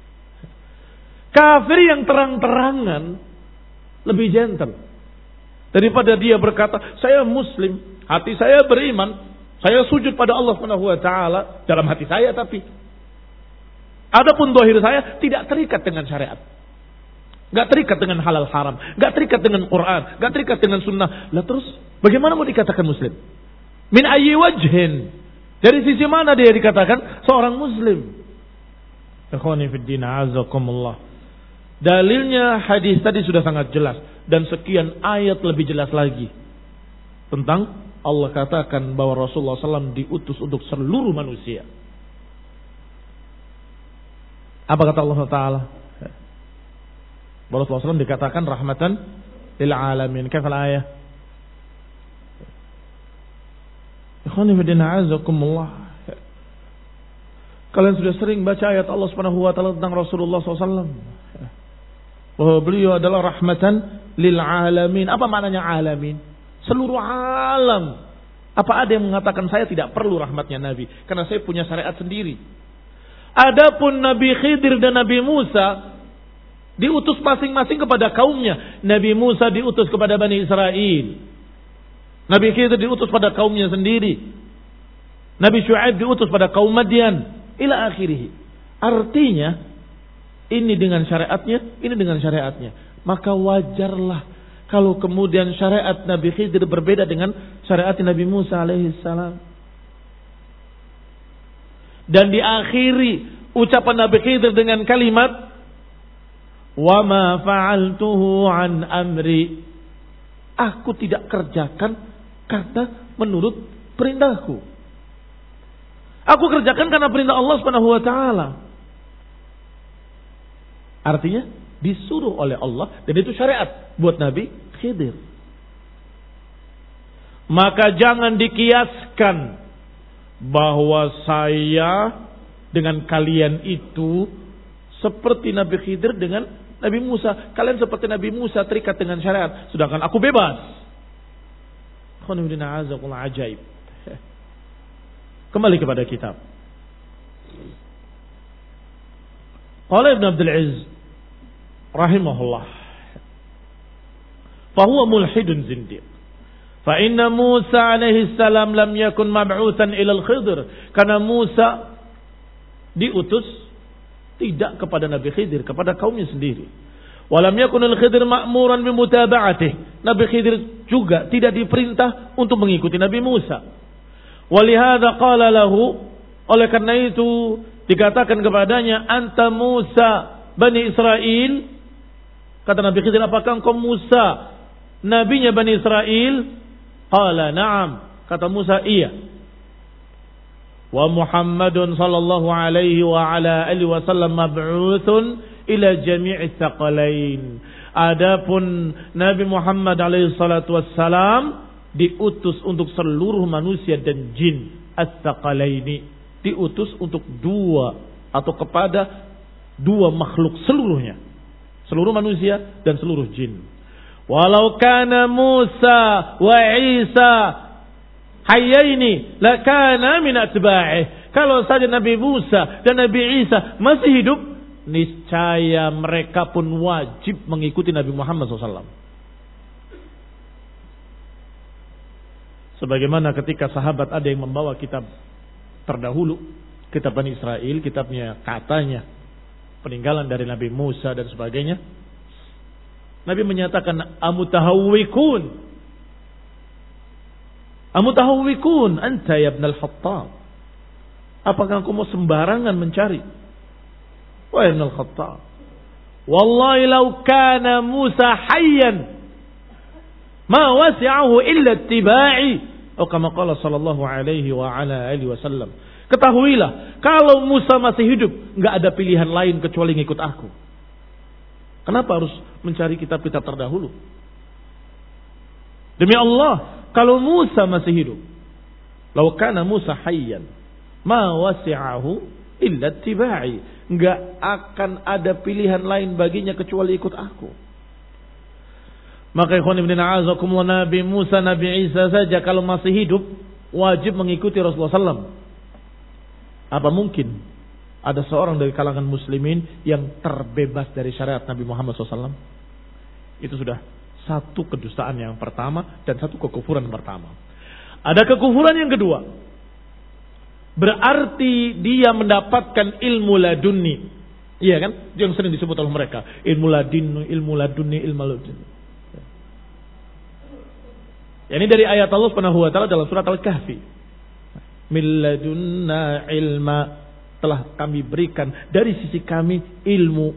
Speaker 1: Kafir yang terang-terangan lebih gentle daripada dia berkata saya Muslim, hati saya beriman, saya sujud pada Allah Subhanahu wa taala dalam hati saya, tapi adapun zahir saya tidak terikat dengan syariat. Enggak terikat dengan halal haram, enggak terikat dengan Quran, enggak terikat dengan sunnah. Lah terus bagaimana mau dikatakan muslim? Min ayyi wajhin? Dari sisi mana dia dikatakan seorang muslim? Ikhwani fid din, azakumullah. Dalilnya hadis tadi sudah sangat jelas, dan sekian ayat lebih jelas lagi tentang Allah katakan bahwa Rasulullah shallallahu alaihi wasallam diutus untuk seluruh manusia. Apa kata Allah Taala? Bahwa Rasulullah shallallahu alaihi wasallam dikatakan rahmatan lil alamin. Kafal ayat. Ikhwani fillah azakumullah. Kalian sudah sering baca ayat Allah Subhanahu wa taala tentang Rasulullah shallallahu alaihi wasallam. Bahwa beliau adalah rahmatan lil alamin. Apa maknanya alamin? Seluruh alam. Apa ada yang mengatakan saya tidak perlu rahmatnya Nabi karena saya punya syariat sendiri? Adapun Nabi Khidir dan Nabi Musa diutus masing-masing kepada kaumnya. Nabi Musa diutus kepada Bani Israel. Nabi Khidir diutus pada kaumnya sendiri. Nabi Syuaib diutus pada kaum Madian. Ila akhirih. Artinya ini dengan syariatnya, ini dengan syariatnya. Maka wajarlah kalau kemudian syariat Nabi Khidir berbeda dengan syariat Nabi Musa alaihissalam. Dan diakhiri ucapan Nabi Khidir dengan kalimat wa ma fa'altuhu an amri. Aku tidak kerjakan karena menurut perintahku. Aku kerjakan karena perintah Allah Subhanahu wa taala. Artinya disuruh oleh Allah, dan itu syariat buat Nabi Khidir. Maka jangan dikiaskan bahwa saya dengan kalian itu seperti Nabi Khidir dengan Nabi Musa. Kalian seperti Nabi Musa terikat dengan syariat, sedangkan aku bebas. Ajaib. Kembali kepada kitab. Qala Ibn Abdul Aziz rahimahullah, fahuwa mulhidun zindiq. Fa inna Musa alaihi salam lam yakun mab'utsan ila al-Khidr. Karena Musa diutus tidak kepada Nabi Khidir, kepada kaumnya sendiri. Walam yakun al-Khidr ma'muran bimutaba'atih. Nabi Khidir juga tidak diperintah untuk mengikuti Nabi Musa. Walihada qala lahu, oleh karena itu dikatakan kepadanya, anta Musa Bani Israel. Kata Nabi Khidir, apakah engkau Musa, nabinya Bani Israel? Qala na'am. Kata Musa, iya. Wa Muhammadun sallallahu alaihi wa ala alihi wasallam mab'utsun ila jami'i tsaqalain. Adapun Nabi Muhammad alaihi salatu wassalam diutus untuk seluruh manusia dan jin, as-tsaqalaini. Diutus untuk dua atau kepada dua makhluk seluruhnya, seluruh manusia dan seluruh jin. Walau kana Musa wa Isa hayyaini lakana min atba'ih. Kalau saja Nabi Musa dan Nabi Isa masih hidup, niscaya mereka pun wajib mengikuti Nabi Muhammad shallallahu alaihi wasallam. Sebagaimana ketika sahabat ada yang membawa kitab terdahulu, kitab Bani Israel, kitabnya katanya peninggalan dari Nabi Musa dan sebagainya. Nabi menyatakan, amutahawwikun, amutahawwikun anta ya ibn al-Khattab. Apakah engkau mau sembarangan mencari? Wahai ibn al-Khattab, wallahi law kana Musa hayyan ma wasi'ahu illa ittiba'i. Oh, kama qala sallallahu alaihi wa ala alihi wasallam. Ketahuilah, kalau Musa masih hidup, enggak ada pilihan lain kecuali ngikut aku. Kenapa harus mencari kitab-kitab terdahulu? Demi Allah, kalau Musa masih hidup, law kana Musa hayyan ma wasi'ahu illa ittiba'i. Enggak akan ada pilihan lain baginya kecuali ikut aku. Maka ikhwan ibn a'azakumullah, Nabi Musa, Nabi Isa saja kalau masih hidup wajib mengikuti Rasulullah sallallahu alaihi wasallam. Apa mungkin ada seorang dari kalangan muslimin yang terbebas dari syariat Nabi Muhammad shallallahu alaihi wasallam? Itu sudah satu kedustaan yang pertama dan satu kekufuran pertama. Ada kekufuran yang kedua. Berarti dia mendapatkan ilmu laduni. Iya kan? Yang sering disebut oleh mereka. Ilmu laduni, ilmu laduni, ilmu laduni. Ini dari ayat Allah Subhanahu wa taala dalam surat Al-Kahfi. Min ladunna ilma, telah kami berikan dari sisi kami ilmu.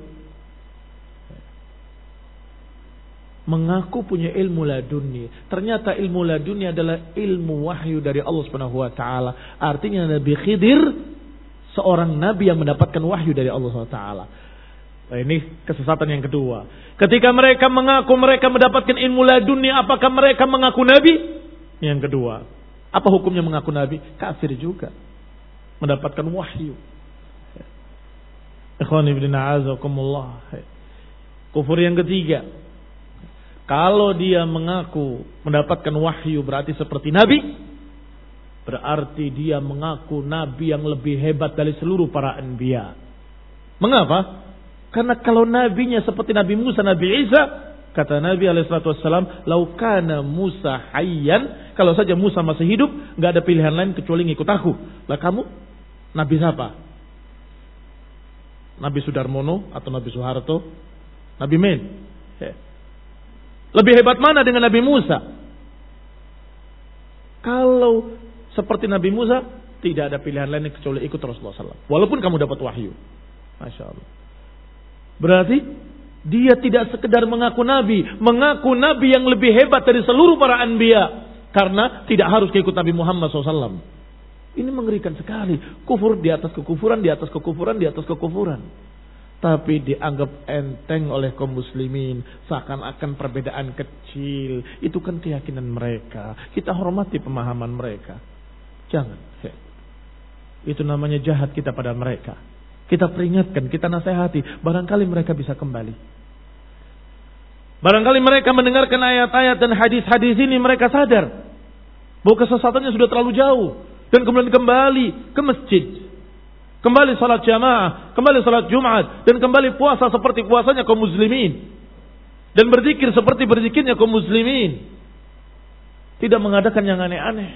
Speaker 1: Mengaku punya ilmu laduni. Ternyata ilmu laduni adalah ilmu wahyu dari Allah Subhanahu wa taala. Artinya Nabi Khidir seorang nabi yang mendapatkan wahyu dari Allah Subhanahu wa taala. Nah, ini kesesatan yang kedua. Ketika mereka mengaku mereka mendapatkan ilmu laduni, apakah mereka mengaku nabi? Yang kedua, apa hukumnya mengaku nabi? Kafir juga. Mendapatkan wahyu. Ikhwan ibn a'azakumullah. Kufur yang ketiga. Kalau dia mengaku mendapatkan wahyu berarti seperti nabi, berarti dia mengaku nabi yang lebih hebat dari seluruh para anbiya. Mengapa? Karena kalau nabinya seperti Nabi Musa, Nabi Isa, kata Nabi alaihi salatu wassalam, "Lau kana Musa hayyan," kalau saja Musa masih hidup, enggak ada pilihan lain kecuali ngikut aku. Lah kamu nabi siapa? Nabi Sudarmono atau Nabi Soeharto? Nabi Men? Lebih hebat mana dengan Nabi Musa? Kalau seperti Nabi Musa, tidak ada pilihan lain kecuali ikut Rasulullah sallallahu alaihi wasallam. Walaupun kamu dapat wahyu. Masya Allah. Berarti dia tidak sekedar mengaku nabi, mengaku nabi yang lebih hebat dari seluruh para anbiya, karena tidak harus ikut Nabi Muhammad shallallahu alaihi wasallam. Ini mengerikan sekali. Kufur di atas kekufuran, di atas kekufuran, di atas kekufuran. Tapi dianggap enteng oleh kaum muslimin, seakan-akan perbedaan kecil. Itu kan keyakinan mereka. Kita hormati pemahaman mereka. Jangan. Itu namanya jahat kita pada mereka. Kita peringatkan, kita nasihati, barangkali mereka bisa kembali. Barangkali mereka mendengarkan ayat-ayat dan hadis-hadis ini, mereka sadar bahwa kesesatannya sudah terlalu jauh. dan kemudian kembali ke masjid. Kembali salat jamaah, kembali salat Jumat, dan kembali puasa seperti puasanya kaum muslimin. Dan berzikir seperti berzikirnya kaum muslimin. Tidak mengadakan yang aneh-aneh.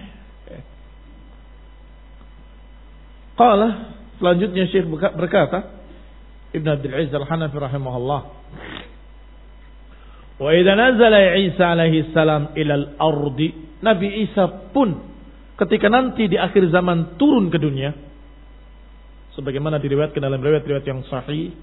Speaker 1: Qala, selanjutnya Syekh berkata, Ibn Abdul Aziz Al-Hanafi rahimahullah, wa idza nazala Isa alaihi salam ila al-ardi, Nabi Isa pun ketika nanti di akhir zaman turun ke dunia, sebagaimana diriwayatkan dalam riwayat-riwayat yang sahih,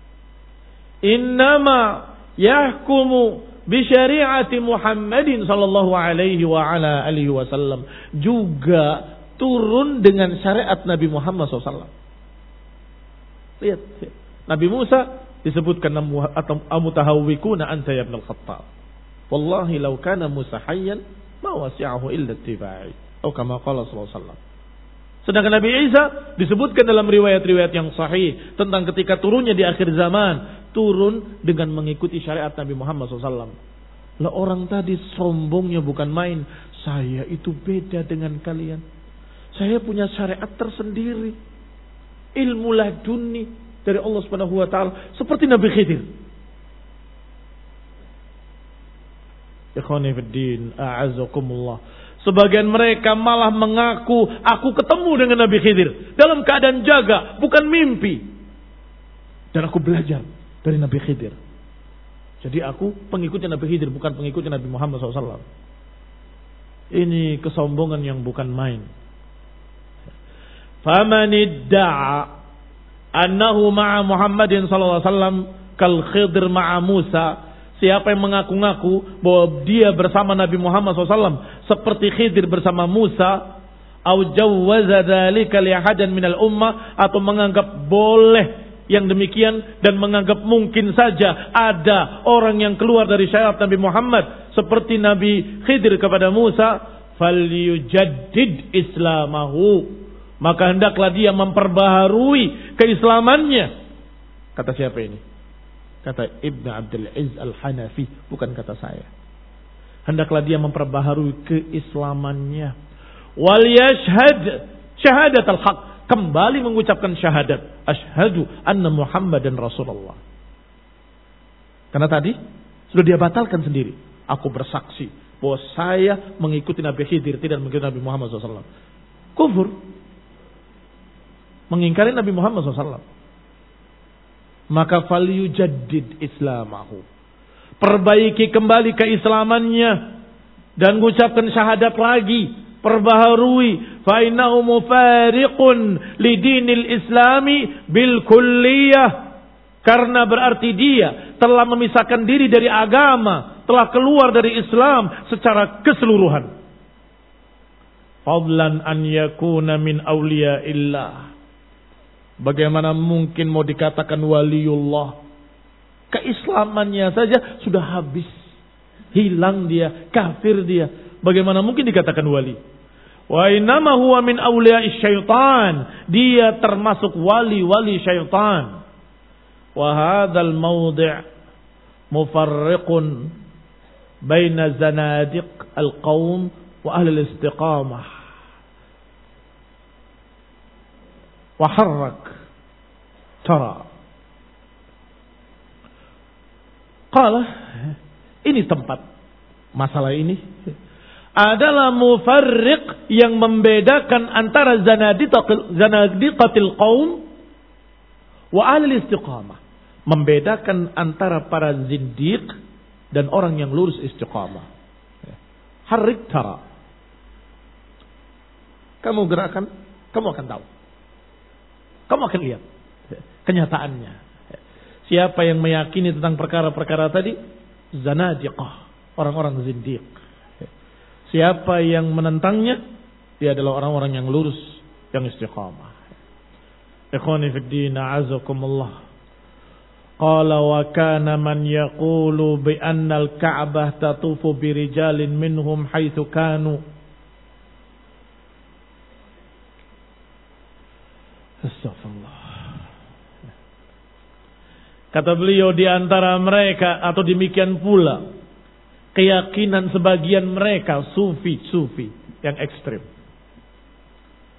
Speaker 1: innama yahkumu bi syari'ati Muhammadin sallallahu alaihi wa ala alihi wasallam, juga turun dengan syariat Nabi Muhammad sallallahu alaihi wasallam. Lihat, Nabi Musa disebutkan atau amutahawwikuna anta ya ibn al-Khattab. Wallahi law kana Musa hayyan ma wasi'ahu illa ittiba'i. Atau kama qala sallallahu alaihi wasallam. Sedangkan Nabi Isa disebutkan dalam riwayat-riwayat yang sahih tentang ketika turunnya di akhir zaman, turun dengan mengikuti syariat Nabi Muhammad sallallahu alaihi wasallam. Lah orang tadi sombongnya bukan main. Saya itu beda dengan kalian. Saya punya syariat tersendiri. Ilmu laduni dari Allah Subhanahu wa taala, seperti Nabi Khidir. Ikhwani fid din, a'azzakumullah. Sebagian mereka malah mengaku, aku ketemu dengan Nabi Khidir dalam keadaan jaga, bukan mimpi. Dan aku belajar dari Nabi Khidir. Jadi aku pengikutnya Nabi Khidir, bukan pengikutnya Nabi Muhammad sallallahu alaihi wasallam. Ini kesombongan yang bukan main. Faman idda'a annahu ma'a Muhammadin sallallahu alaihi wasallam kal Khidir ma'a Musa, siapa yang mengaku-ngaku bahwa dia bersama Nabi Muhammad sallallahu alaihi wasallam seperti Khidir bersama Musa, au jawwaza dzalika li ahadan minal ummah, atau menganggap boleh yang demikian dan menganggap mungkin saja ada orang yang keluar dari syariat Nabi Muhammad seperti Nabi Khidir kepada Musa, falyujaddid islamahu, maka hendaklah dia memperbaharui keislamannya. Kata siapa ini? Kata Ibn Abdul Aziz Al-Hanafi, bukan kata saya. Hendaklah dia memperbaharui keislamannya. Wal yashhad syahadat al-haq, kembali mengucapkan syahadat, asyhadu anna Muhammadan Rasulullah. Karena tadi sudah dia batalkan sendiri. Aku bersaksi bahwa saya mengikuti Nabi Khidir, tidak mengikuti Nabi Muhammad sallallahu alaihi wasallam. Kufur. Mengingkari Nabi Muhammad sallallahu alaihi wasallam. Maka falyujaddid islamahu, perbaiki kembali keislamannya dan mengucapkan syahadat lagi, perbaharui, fa innahu mufariqun lidinil islami bil kulliyah, karena berarti dia telah memisahkan diri dari agama, telah keluar dari Islam secara keseluruhan. Fadlan an yakuna min awliyaillah, bagaimana mungkin mau dikatakan waliullah? Keislamannya saja sudah habis, hilang dia, kafir dia. Bagaimana mungkin dikatakan wali? Wa innama huwa min awliya'ish syaitan, dia termasuk wali-wali syaitan. Wa hadzal mawdi' mufarriqun baina zanadiq al-qaum wa ahli al-istiqamah. Wa harrak tara. Qala, ini tempat masalah ini adalah mufarriq yang membedakan antara zanadiqatil zanadiqatil qaum wa ahli istiqamah, membedakan antara para zindiq dan orang yang lurus istiqamah. Harrik tara, kamu gerakan, kamu akan tahu, kamu akan lihat kenyataannya. Siapa yang meyakini tentang perkara-perkara tadi, zanadiqah, orang-orang zindiq. Siapa yang menentangnya, dia adalah orang-orang yang lurus, yang istiqamah. Ikhwani fid din, a'azakumullah. Qala wa kana man yaqulu bi anna al-Ka'bah tatufu bi rijalin minhum haitsu kanu. Astagfirullah. Kata beliau, di antara mereka atau demikian pula keyakinan sebagian mereka sufi-sufi yang ekstrim.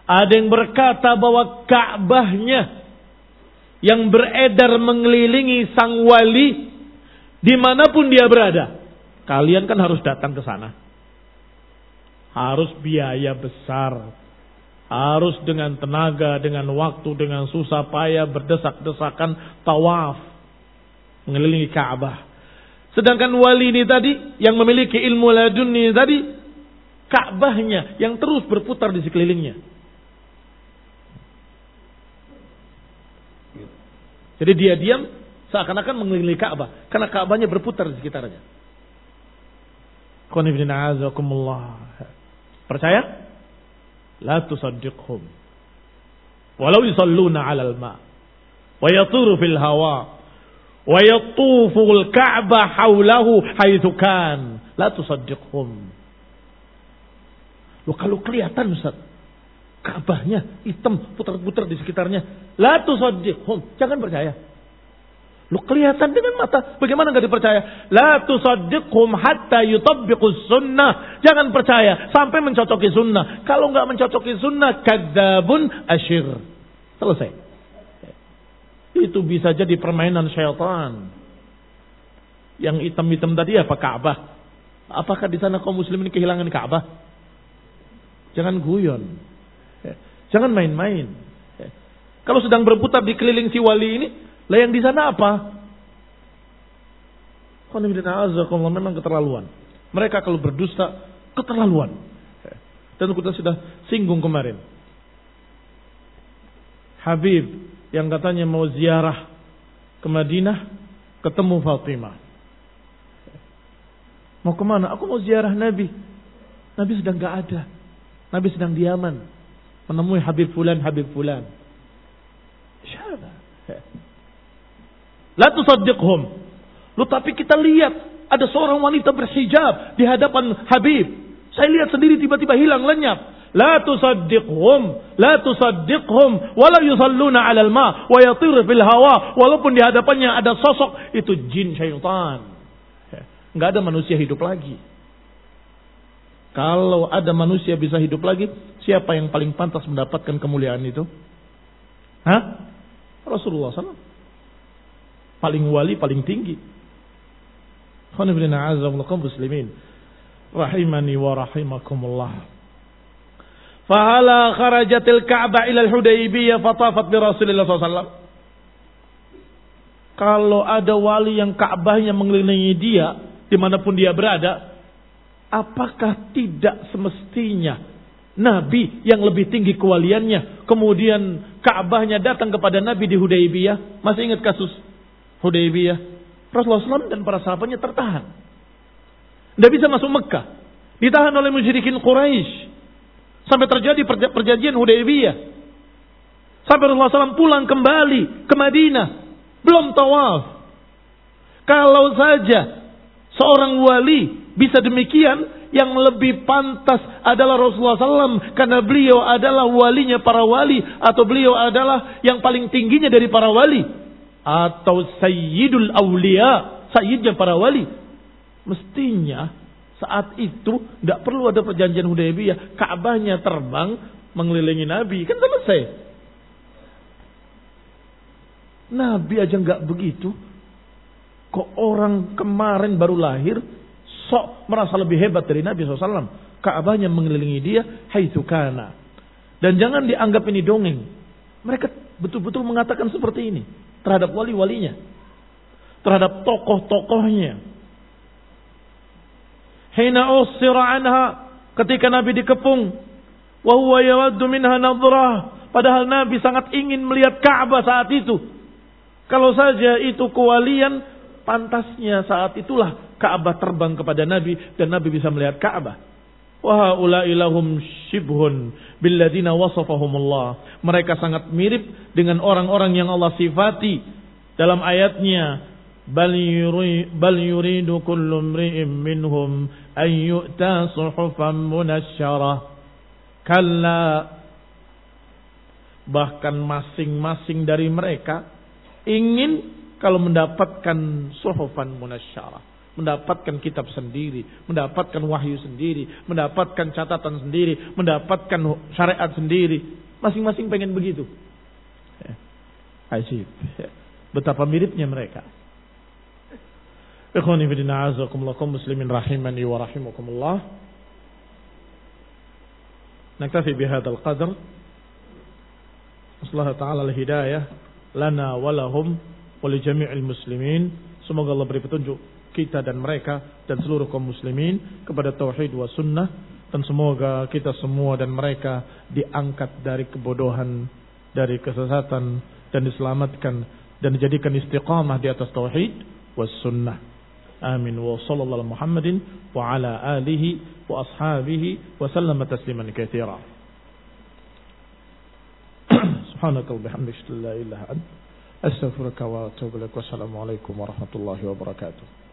Speaker 1: Ada yang berkata bahwa Ka'bahnya yang beredar mengelilingi sang wali dimanapun dia berada. Kalian kan harus datang ke sana. Harus biaya besar. Harus dengan tenaga, dengan waktu, dengan susah payah berdesak-desakan tawaf mengelilingi Ka'bah. Sedangkan wali ini tadi yang memiliki ilmu laduni tadi, Ka'bahnya yang terus berputar di sekelilingnya. Jadi dia diam seakan-akan mengelilingi Ka'bah karena Ka'bahnya berputar di sekitarnya. Percaya? La tusaddiqhum walau yusalluna 'alal ma wa yaturu fil hawa wa yatufu al-Ka'bah haulahu haitsu kan. La tusaddiqhum. Loh, kalau kelihatan Ustaz, Ka'bahnya hitam putar-putar di sekitarnya, la tusaddiqhum, jangan percaya. Lu kelihatan dengan mata, bagaimana enggak dipercaya? La tusaddiqhum hatta yutabbiqus sunnah. Jangan percaya sampai mencocoki sunnah. Kalau enggak mencocoki sunnah, kadzabun asyir. Selesai. Itu bisa jadi permainan syaitan. Yang hitam-hitam tadi apa? Ka'bah. Apakah di sana kaum muslimin kehilangan Ka'bah? Jangan guyon. Jangan main-main. Kalau sedang berputar di keliling si wali ini, lah yang di sana apa? Memang keterlaluan. Mereka kalau berdusta, keterlaluan. Dan kita sudah singgung kemarin. Habib yang katanya mau ziarah ke Madinah, ketemu Fatimah. Mau kemana? Aku mau ziarah Nabi. Nabi sedang gak ada. Nabi sedang di Yaman. Menemui Habib Fulan, Habib Fulan. Syada. La tusaddiqhum. Lu tapi kita lihat ada seorang wanita berhijab di hadapan Habib. Saya lihat sendiri tiba-tiba hilang lenyap. La tusaddiqhum, la tusaddiqhum, wala yusalluna 'alal ma wa yatir fil hawa. Walaupun di hadapannya ada sosok, itu jin syaitan. Enggak ada manusia hidup lagi. Kalau ada manusia bisa hidup lagi, siapa yang paling pantas mendapatkan kemuliaan itu? Hah? Rasulullah sallallahu alaihi wasallam. Paling wali, paling tinggi. Khonibina azzamulakum muslimin. Rahimani wa rahimakumullah. Fahala kharajatil Ka'bah ila al-Hudaybiyah fatafat bi Rasulillah sallallahu alaihi wasallam. Kalau ada wali yang Ka'bahnya mengelilingi dia, dimanapun dia berada, apakah tidak semestinya Nabi yang lebih tinggi kewaliannya, kemudian Ka'bahnya datang kepada Nabi di Hudaybiyah? Masih ingat kasus Hudaybiyah? Rasulullah shallallahu alaihi wasallam dan para sahabatnya tertahan. Tidak bisa masuk Mekah. Ditahan oleh musyrikin Quraisy. Sampai terjadi perjanjian Hudaybiyah. Sampai Rasulullah shallallahu alaihi wasallam pulang kembali ke Madinah. Belum tawaf. Kalau saja seorang wali bisa demikian, yang lebih pantas adalah Rasulullah shallallahu alaihi wasallam. Karena beliau adalah walinya para wali. Atau beliau adalah yang paling tingginya dari para wali. Atau sayyidul awliya, sayyidnya para wali. Mestinya saat itu tidak perlu ada perjanjian Hudaybiyah. Ka'bahnya terbang mengelilingi Nabi. Kan selesai. Nabi aja nggak begitu. Kok orang kemarin baru lahir sok merasa lebih hebat dari Nabi shallallahu alaihi wasallam. Ka'bahnya mengelilingi dia haitsu kana. Dan jangan dianggap ini dongeng. Mereka betul-betul mengatakan seperti ini terhadap wali-walinya, terhadap tokoh-tokohnya. Hina usira anha, ketika Nabi dikepung, wa huwa yawaddu minha nadrah, padahal Nabi sangat ingin melihat Ka'bah saat itu. Kalau saja itu kewalian, pantasnya saat itulah Ka'bah terbang kepada Nabi dan Nabi bisa melihat Ka'bah. Wa haula'i lahum shibhun billadina wasafahumullah. Mereka sangat mirip dengan orang-orang yang Allah sifati dalam ayatnya, bal yuri bal yuridu kullu imri'in minhum an yu'ta suhufan munashsharah. Kalla, bahkan masing-masing dari mereka ingin kalau mendapatkan suhufan munashsharah, mendapatkan kitab sendiri, mendapatkan wahyu sendiri, mendapatkan catatan sendiri, mendapatkan syariat sendiri. Masing-masing pengen begitu. Ajib. Betapa miripnya mereka. Ikhwani fi din a'azakumullah kaum muslimin rahimani wa rahimakumullah. Naktafi bihadzal qadar. Nasallahu ta'ala al-hidayah lana wa lahum wa li jami'il muslimin. Semoga Allah beri petunjuk kita dan mereka dan seluruh kaum muslimin kepada tauhid wa sunnah, dan semoga kita semua dan mereka diangkat dari kebodohan, dari kesesatan, dan diselamatkan dan dijadikan istiqamah di atas tauhid was sunnah. Amin. Wa sallallahu ala Muhammadin wa ala alihi wa ashabihi wa sallama tasliman katsira. Subhanaka wa bihamdika la ilaha illa anta astaghfiruka wa atubu ilaik. Wassalamu alaikum warahmatullahi wabarakatuh.